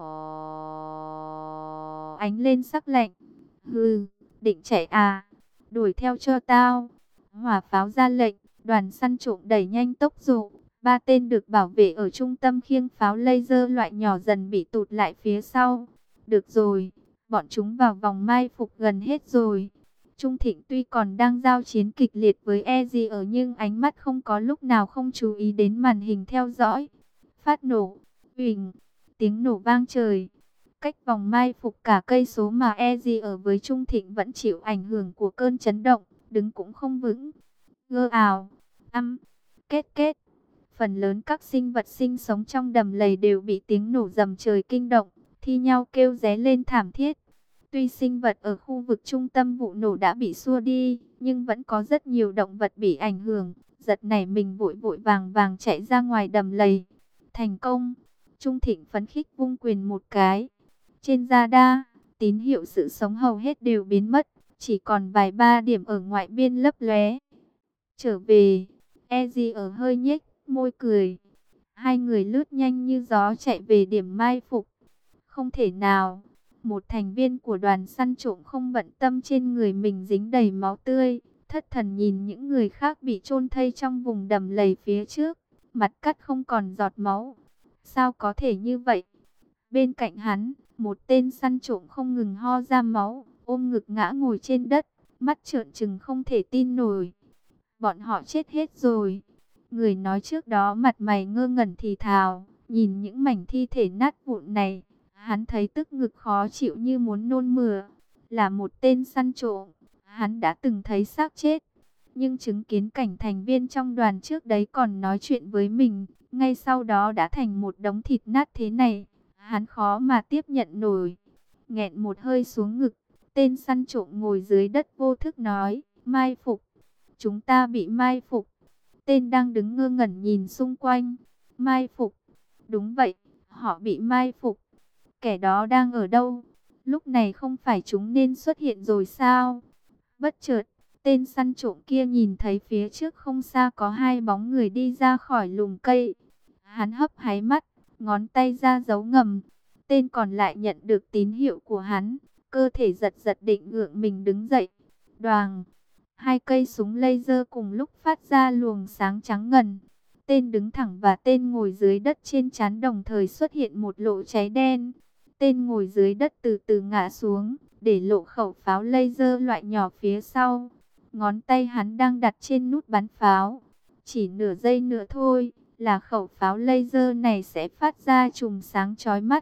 Speaker 1: ánh lên sắc lạnh. Hừ, định chạy à? Đuổi theo cho tao. Hỏa pháo ra lệnh, đoàn săn trộm đẩy nhanh tốc độ. Ba tên được bảo vệ ở trung tâm khiêng pháo laser loại nhỏ dần bị tụt lại phía sau. Được rồi, bọn chúng vào vòng mai phục gần hết rồi. Trung Thịnh tuy còn đang giao chiến kịch liệt với Eji ở nhưng ánh mắt không có lúc nào không chú ý đến màn hình theo dõi. Phát nổ, huỳnh, tiếng nổ vang trời. Cách vòng mai phục cả cây số mà Eji ở với Trung Thịnh vẫn chịu ảnh hưởng của cơn chấn động, đứng cũng không vững. Gơ ào, kết kết. Phần lớn các sinh vật sinh sống trong đầm lầy đều bị tiếng nổ rầm trời kinh động, thi nhau kêu ré lên thảm thiết. Tuy sinh vật ở khu vực trung tâm vụ nổ đã bị xua đi, nhưng vẫn có rất nhiều động vật bị ảnh hưởng. Giật nảy mình vội vội vàng vàng chạy ra ngoài đầm lầy. Thành công! Trung Thịnh phấn khích vung quyền một cái. Trên radar, tín hiệu sự sống hầu hết đều biến mất, chỉ còn vài ba điểm ở ngoại biên lấp lóe. Trở về, Eji ở hơi nhếch môi cười. Hai người lướt nhanh như gió chạy về điểm mai phục. Không thể nào, một thành viên của đoàn săn trộm không bận tâm trên người mình dính đầy máu tươi, thất thần nhìn những người khác bị chôn thây trong vùng đầm lầy phía trước, mặt cắt không còn giọt máu. Sao có thể như vậy? Bên cạnh hắn, một tên săn trộm không ngừng ho ra máu, ôm ngực ngã ngồi trên đất, mắt trợn trừng không thể tin nổi. Bọn họ chết hết rồi. Người nói trước đó mặt mày ngơ ngẩn thì thào, nhìn những mảnh thi thể nát vụn này, hắn thấy tức ngực khó chịu như muốn nôn mửa. Là một tên săn trộm, hắn đã từng thấy xác chết, nhưng chứng kiến cảnh thành viên trong đoàn trước đấy còn nói chuyện với mình, ngay sau đó đã thành một đống thịt nát thế này, hắn khó mà tiếp nhận nổi. Nghẹn một hơi xuống ngực, tên săn trộm ngồi dưới đất vô thức nói, mai phục, chúng ta bị mai phục. Tên đang đứng ngơ ngẩn nhìn xung quanh. Mai phục. Đúng vậy, họ bị mai phục. Kẻ đó đang ở đâu? Lúc này không phải chúng nên xuất hiện rồi sao? Bất chợt, tên săn trộm kia nhìn thấy phía trước không xa có hai bóng người đi ra khỏi lùm cây. Hắn hấp háy mắt, ngón tay ra dấu ngầm. Tên còn lại nhận được tín hiệu của hắn, cơ thể giật giật định gượng mình đứng dậy. Đoàng! Hai cây súng laser cùng lúc phát ra luồng sáng trắng ngần. Tên đứng thẳng và tên ngồi dưới đất trên trán đồng thời xuất hiện một lỗ cháy đen. Tên ngồi dưới đất từ từ ngã xuống, để lộ khẩu pháo laser loại nhỏ phía sau. Ngón tay hắn đang đặt trên nút bắn pháo. Chỉ nửa giây nữa thôi, là khẩu pháo laser này sẽ phát ra chùm sáng chói mắt.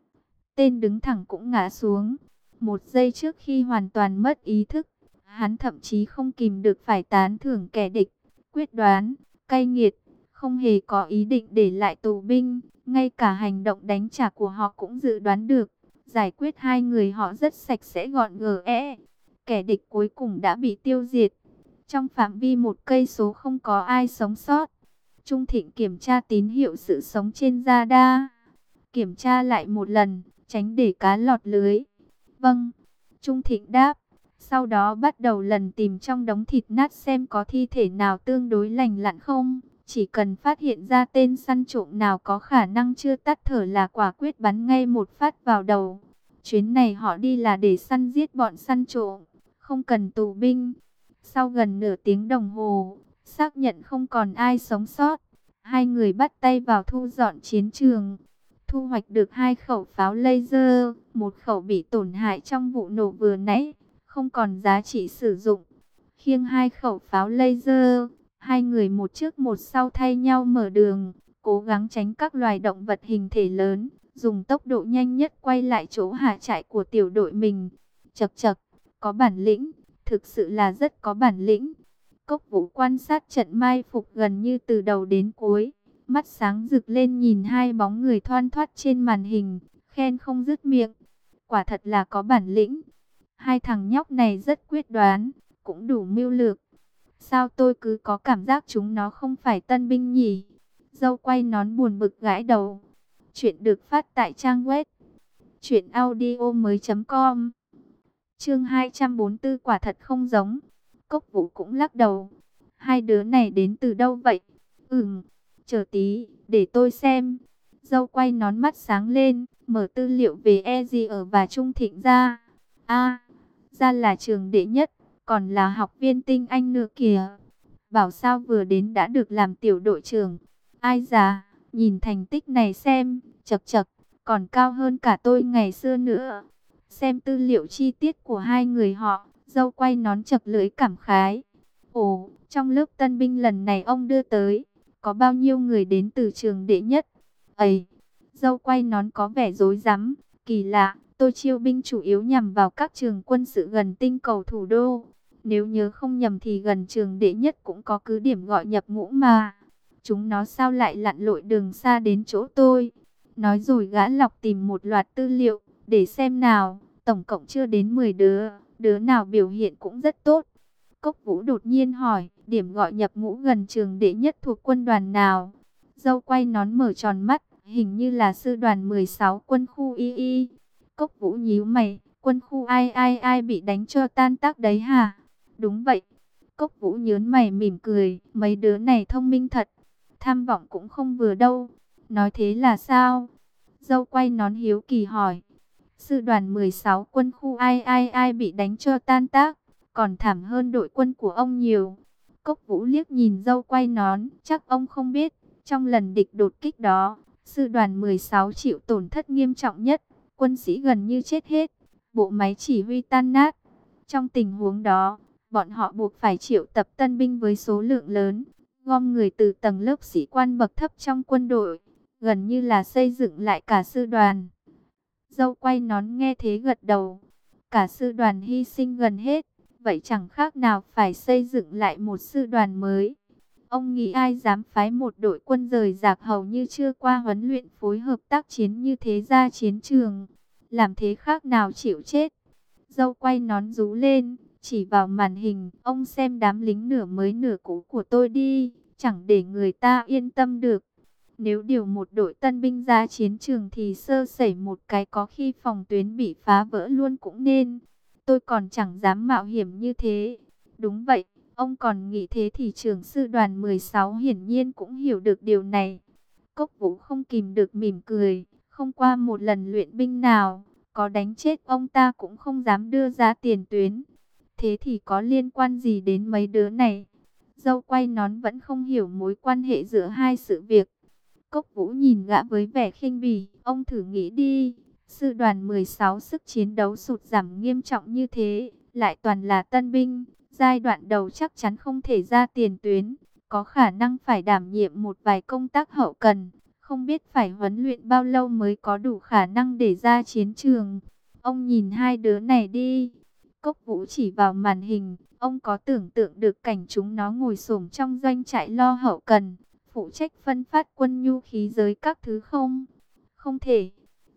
Speaker 1: Tên đứng thẳng cũng ngã xuống. Một giây trước khi hoàn toàn mất ý thức, hắn thậm chí không kìm được phải tán thưởng kẻ địch, quyết đoán, cay nghiệt, không hề có ý định để lại tù binh, ngay cả hành động đánh trả của họ cũng dự đoán được. giải quyết hai người họ rất sạch sẽ gọn gẽ. Kẻ địch cuối cùng đã bị tiêu diệt. Trong phạm vi 1 cây số không có ai sống sót. Trung Thịnh kiểm tra tín hiệu sự sống trên radar. Kiểm tra lại một lần, tránh để cá lọt lưới. Vâng, Trung Thịnh đáp. Sau đó bắt đầu lần tìm trong đống thịt nát xem có thi thể nào tương đối lành lặn không. Chỉ cần phát hiện ra tên săn trộm nào có khả năng chưa tắt thở là quả quyết bắn ngay một phát vào đầu. Chuyến này họ đi là để săn giết bọn săn trộm, không cần tù binh. Sau gần nửa tiếng đồng hồ, xác nhận không còn ai sống sót, hai người bắt tay vào thu dọn chiến trường. Thu hoạch được 2 khẩu pháo laser, 1 khẩu bị tổn hại trong vụ nổ vừa nãy, không còn giá trị sử dụng. Khiêng 2 khẩu pháo laser, hai người một trước một sau thay nhau mở đường, cố gắng tránh các loài động vật hình thể lớn, dùng tốc độ nhanh nhất quay lại chỗ hạ trại của tiểu đội mình. Chậc chậc, có bản lĩnh, thực sự là rất có bản lĩnh. Cốc Vũ quan sát trận mai phục gần như từ đầu đến cuối, mắt sáng rực lên nhìn hai bóng người thoăn thoắt trên màn hình, khen không dứt miệng. Quả thật là có bản lĩnh. Hai thằng nhóc này rất quyết đoán, cũng đủ mưu lược. Sao tôi cứ có cảm giác chúng nó không phải tân binh nhỉ? Dâu quay nón buồn bực gãi đầu. Chuyện được phát tại trang web truyệnaudiomoi.com. Chương 244 quả thật không giống. Cốc Vũ cũng lắc đầu. Hai đứa này đến từ đâu vậy? Chờ tí, để tôi xem. Dâu quay nón mắt sáng lên, mở tư liệu về EG ở và Trung Thịnh ra. Ra là trường đệ nhất, còn là học viên tinh anh nữa kìa. Bảo sao vừa đến đã được làm tiểu đội trưởng. Ai già, nhìn thành tích này xem, chậc chậc, còn cao hơn cả tôi ngày xưa nữa. Xem tư liệu chi tiết của hai người họ, dâu quay nón chật lưỡi cảm khái. Ồ, trong lớp tân binh lần này ông đưa tới, có bao nhiêu người đến từ trường đệ nhất? Ấy, dâu quay nón có vẻ rối rắm, kỳ lạ, tôi chiêu binh chủ yếu nhằm vào các trường quân sự gần tinh cầu thủ đô. Nếu nhớ không nhầm thì gần trường đệ nhất cũng có cứ điểm gọi nhập ngũ mà. Chúng nó sao lại lặn lội đường xa đến chỗ tôi? Nói rồi gã lọc tìm một loạt tư liệu, để xem nào, tổng cộng chưa đến 10 đứa, đứa nào biểu hiện cũng rất tốt. Cốc Vũ đột nhiên hỏi, điểm gọi nhập ngũ gần trường đệ nhất thuộc quân đoàn nào? Dâu quay nón mở tròn mắt, hình như là sư đoàn 16 quân khu Y. Cốc Vũ nhíu mày, quân khu ai bị đánh cho tan tác đấy hả? Đúng vậy. Cốc Vũ nhớn mày mỉm cười, mấy đứa này thông minh thật, tham vọng cũng không vừa đâu. Nói thế là sao? Dâu quay nón hiếu kỳ hỏi. Sư đoàn 16 quân khu ai bị đánh cho tan tác, còn thảm hơn đội quân của ông nhiều. Cốc Vũ liếc nhìn dâu quay nón, chắc ông không biết, trong lần địch đột kích đó, sư đoàn 16 chịu tổn thất nghiêm trọng nhất, quân sĩ gần như chết hết, bộ máy chỉ huy tan nát. Trong tình huống đó, bọn họ buộc phải triệu tập tân binh với số lượng lớn, gom người từ tầng lớp sĩ quan bậc thấp trong quân đội, gần như là xây dựng lại cả sư đoàn. Dâu quay nón nghe thế gật đầu. Cả sư đoàn hy sinh gần hết, vậy chẳng khác nào phải xây dựng lại một sư đoàn mới. Ông nghĩ ai dám phái một đội quân rời rạc hầu như chưa qua huấn luyện phối hợp tác chiến như thế ra chiến trường? Làm thế khác nào chịu chết? Dâu quay nón rú lên, chỉ vào màn hình. Ông xem đám lính nửa mới nửa cũ của tôi đi, chẳng để người ta yên tâm được. Nếu điều một đội tân binh ra chiến trường thì sơ sẩy một cái có khi phòng tuyến bị phá vỡ luôn cũng nên. Tôi còn chẳng dám mạo hiểm như thế. Đúng vậy, ông còn nghĩ thế thì trưởng sư đoàn 16 hiển nhiên cũng hiểu được điều này. Cốc Vũ không kìm được mỉm cười, không qua một lần luyện binh nào, có đánh chết ông ta cũng không dám đưa ra tiền tuyến. Thế thì có liên quan gì đến mấy đứa này? Dâu quay nón vẫn không hiểu mối quan hệ giữa hai sự việc. Cốc Vũ nhìn gã với vẻ khinh bỉ, ông thử nghĩ đi, sư đoàn 16 sức chiến đấu sụt giảm nghiêm trọng như thế, lại toàn là tân binh, giai đoạn đầu chắc chắn không thể ra tiền tuyến, có khả năng phải đảm nhiệm một vài công tác hậu cần, không biết phải huấn luyện bao lâu mới có đủ khả năng để ra chiến trường. Ông nhìn hai đứa này đi. Cốc Vũ chỉ vào màn hình, ông có tưởng tượng được cảnh chúng nó ngồi xổm trong doanh trại lo hậu cần, phụ trách phân phát quân nhu khí giới các thứ không? Không thể.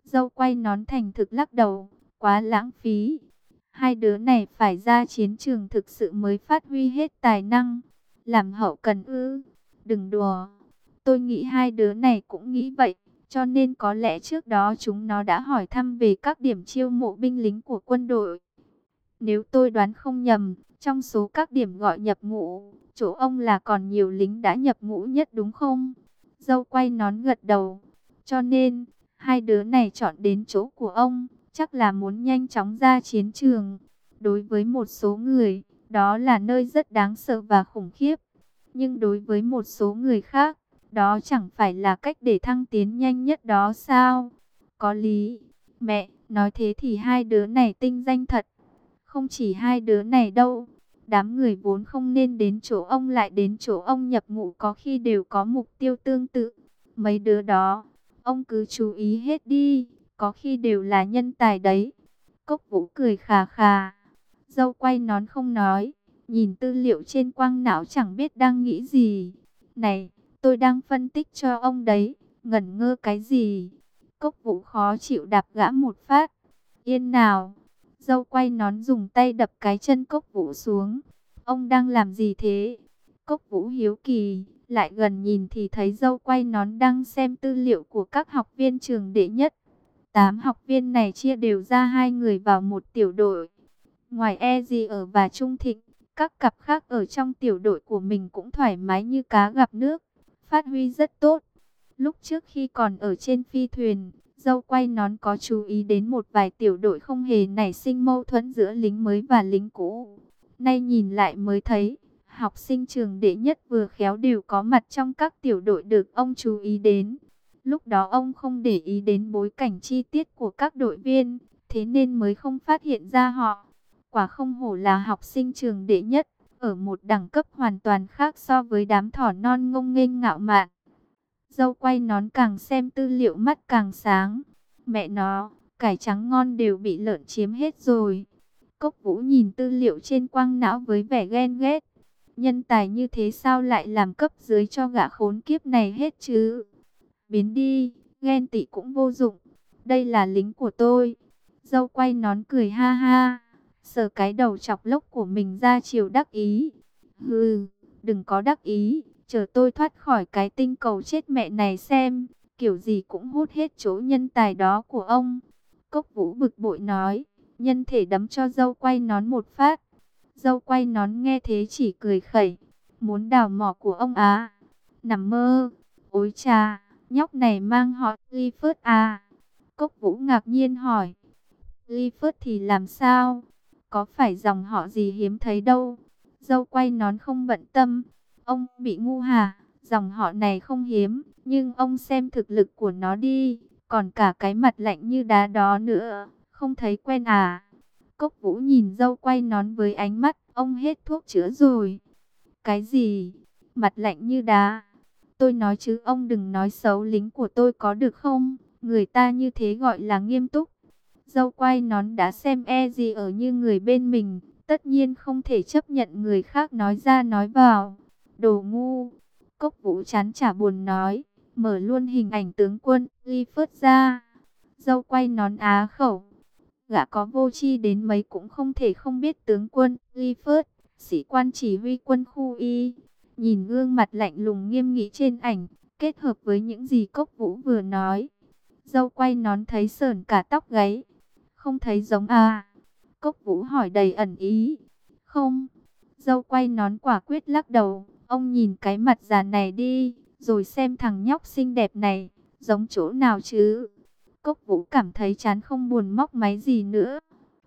Speaker 1: Dâu quay nón thành thực lắc đầu, quá lãng phí. Hai đứa này phải ra chiến trường thực sự mới phát huy hết tài năng. Làm hậu cần ư? Đừng đùa. Tôi nghĩ hai đứa này cũng nghĩ vậy. Cho nên có lẽ trước đó chúng nó đã hỏi thăm về các điểm chiêu mộ binh lính của quân đội. Nếu tôi đoán không nhầm, trong số các điểm gọi nhập ngũ, chỗ ông là còn nhiều lính đã nhập ngũ nhất đúng không? Dâu quay nón gật đầu. Cho nên, hai đứa này chọn đến chỗ của ông, chắc là muốn nhanh chóng ra chiến trường. Đối với một số người, đó là nơi rất đáng sợ và khủng khiếp. Nhưng đối với một số người khác, đó chẳng phải là cách để thăng tiến nhanh nhất đó sao? Có lý. Mẹ, nói thế thì hai đứa này tinh danh thật. Không chỉ hai đứa này đâu. Đám người vốn không nên đến chỗ ông lại đến chỗ ông nhập ngũ có khi đều có mục tiêu tương tự. Mấy đứa đó, ông cứ chú ý hết đi, có khi đều là nhân tài đấy. Cốc Vũ cười khà khà. Dâu quay nón không nói, nhìn tư liệu trên quang não chẳng biết đang nghĩ gì. Này, tôi đang phân tích cho ông đấy, ngẩn ngơ cái gì? Cốc Vũ khó chịu đạp gã một phát. Yên nào. Dâu quay nón dùng tay đập cái chân Cốc Vũ xuống. Ông đang làm gì thế? Cốc Vũ hiếu kỳ, lại gần nhìn thì thấy dâu quay nón đang xem tư liệu của các học viên trường đệ nhất. 8 học viên này chia đều ra 2 người vào một tiểu đội. Ngoài E.G.R và Trung Thịnh, các cặp khác ở trong tiểu đội của mình cũng thoải mái như cá gặp nước, phát huy rất tốt. Lúc trước khi còn ở trên phi thuyền, dâu quay nón có chú ý đến một vài tiểu đội không hề nảy sinh mâu thuẫn giữa lính mới và lính cũ. Nay nhìn lại mới thấy, học sinh trường đệ nhất vừa khéo đều có mặt trong các tiểu đội được ông chú ý đến. Lúc đó ông không để ý đến bối cảnh chi tiết của các đội viên, thế nên mới không phát hiện ra họ. Quả không hổ là học sinh trường đệ nhất, ở một đẳng cấp hoàn toàn khác so với đám thỏ non ngông nghênh ngạo mạn. Dâu quay nón càng xem tư liệu mắt càng sáng. Mẹ nó, cải trắng ngon đều bị lợn chiếm hết rồi. Cốc Vũ nhìn tư liệu trên quang não với vẻ ghen ghét. Nhân tài như thế sao lại làm cấp dưới cho gã khốn kiếp này hết chứ? Biến đi, ghen tị cũng vô dụng. Đây là lính của tôi. Dâu quay nón cười ha ha, sờ cái đầu chọc lốc của mình ra chiều đắc ý. Hừ, đừng có đắc ý, chờ tôi thoát khỏi cái tinh cầu chết mẹ này xem, kiểu gì cũng hút hết chỗ nhân tài đó của ông. Cốc Vũ bực bội nói, nhân thể đấm cho dâu quay nón một phát. Dâu quay nón nghe thế chỉ cười khẩy, muốn đào mỏ của ông á? Nằm mơ, ôi chà, nhóc này mang họ Clifford à? Cốc Vũ ngạc nhiên hỏi, Clifford thì làm sao? Có phải dòng họ gì hiếm thấy đâu? Dâu quay nón không bận tâm. Ông bị ngu hả? Dòng họ này không hiếm, nhưng ông xem thực lực của nó đi. Còn cả cái mặt lạnh như đá đó nữa, không thấy quen à? Cốc Vũ nhìn dâu quay nón với ánh mắt, ông hết thuốc chữa rồi. Cái gì? Mặt lạnh như đá? Tôi nói chứ ông đừng nói xấu lính của tôi có được không? Người ta như thế gọi là nghiêm túc. Dâu quay nón đã xem gì ở như người bên mình, tất nhiên không thể chấp nhận người khác nói ra nói vào. Đồ ngu. Cốc Vũ chán chả buồn nói, mở luôn hình ảnh tướng quân Clifford ra. Dâu quay nón á khẩu. Gã có vô tri đến mấy cũng không thể không biết tướng quân Clifford, sĩ quan chỉ huy quân khu Y. Nhìn gương mặt lạnh lùng nghiêm nghị trên ảnh, kết hợp với những gì Cốc Vũ vừa nói, dâu quay nón thấy sởn cả tóc gáy. Không thấy giống à? Cốc Vũ hỏi đầy ẩn ý. Không. Dâu quay nón quả quyết lắc đầu. Ông nhìn cái mặt già này đi, rồi xem thằng nhóc xinh đẹp này, giống chỗ nào chứ? Cốc Vũ cảm thấy chán không buồn móc máy gì nữa.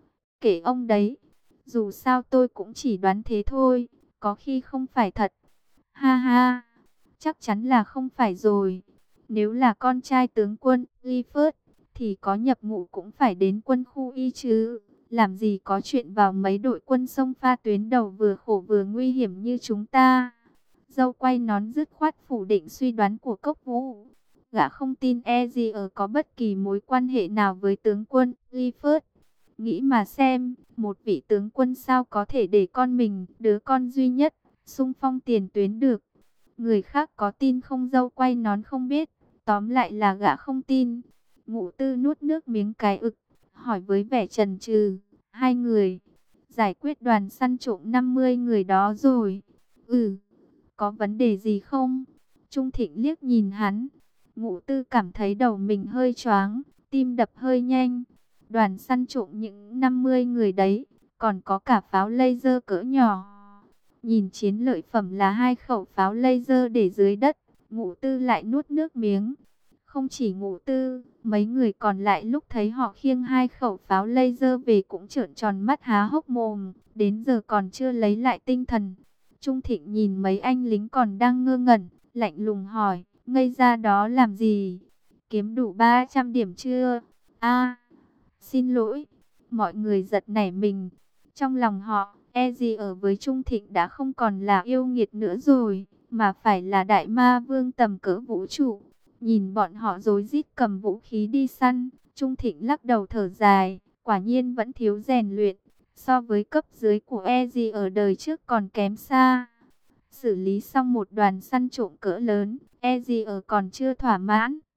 Speaker 1: Kể ông đấy, dù sao tôi cũng chỉ đoán thế thôi, có khi không phải thật. Ha ha, chắc chắn là không phải rồi. Nếu là con trai tướng quân Clifford, thì có nhập ngũ cũng phải đến quân khu Y chứ. Làm gì có chuyện vào mấy đội quân sông pha tuyến đầu vừa khổ vừa nguy hiểm như chúng ta. Dâu quay nón dứt khoát phủ định suy đoán của Cốc Vũ. Gã không tin E.G.R có bất kỳ mối quan hệ nào với tướng quân Clifford. Nghĩ mà xem, một vị tướng quân sao có thể để con mình, đứa con duy nhất, xung phong tiền tuyến được. Người khác có tin không dâu quay nón không biết, tóm lại là gã không tin. Ngũ Tư nuốt nước miếng cái ực, hỏi với vẻ chần chừ, 2 người, giải quyết đoàn săn trộm 50 người đó rồi. Ừ, có vấn đề gì không? Trung Thịnh liếc nhìn hắn. Ngũ Tư cảm thấy đầu mình hơi choáng, tim đập hơi nhanh. Đoàn săn trộm những 50 người đấy, còn có cả pháo laser cỡ nhỏ. Nhìn chiến lợi phẩm là 2 khẩu pháo laser để dưới đất, Ngũ Tư lại nuốt nước miếng. Không chỉ Ngũ Tư, mấy người còn lại lúc thấy họ khiêng 2 khẩu pháo laser về cũng trợn tròn mắt há hốc mồm, đến giờ còn chưa lấy lại tinh thần. Trung Thịnh nhìn mấy anh lính còn đang ngơ ngẩn, lạnh lùng hỏi, ngây ra đó làm gì? Kiếm đủ 300 điểm chưa? A, xin lỗi. Mọi người giật nảy mình. Trong lòng họ, e gì ở với Trung Thịnh đã không còn là yêu nghiệt nữa rồi, mà phải là đại ma vương tầm cỡ vũ trụ. Nhìn bọn họ rối rít cầm vũ khí đi săn, Trung Thịnh lắc đầu thở dài, quả nhiên vẫn thiếu rèn luyện. So với cấp dưới của Eji ở đời trước còn kém xa. Xử lý xong một đoàn săn trộm cỡ lớn, Eji ở còn chưa thỏa mãn.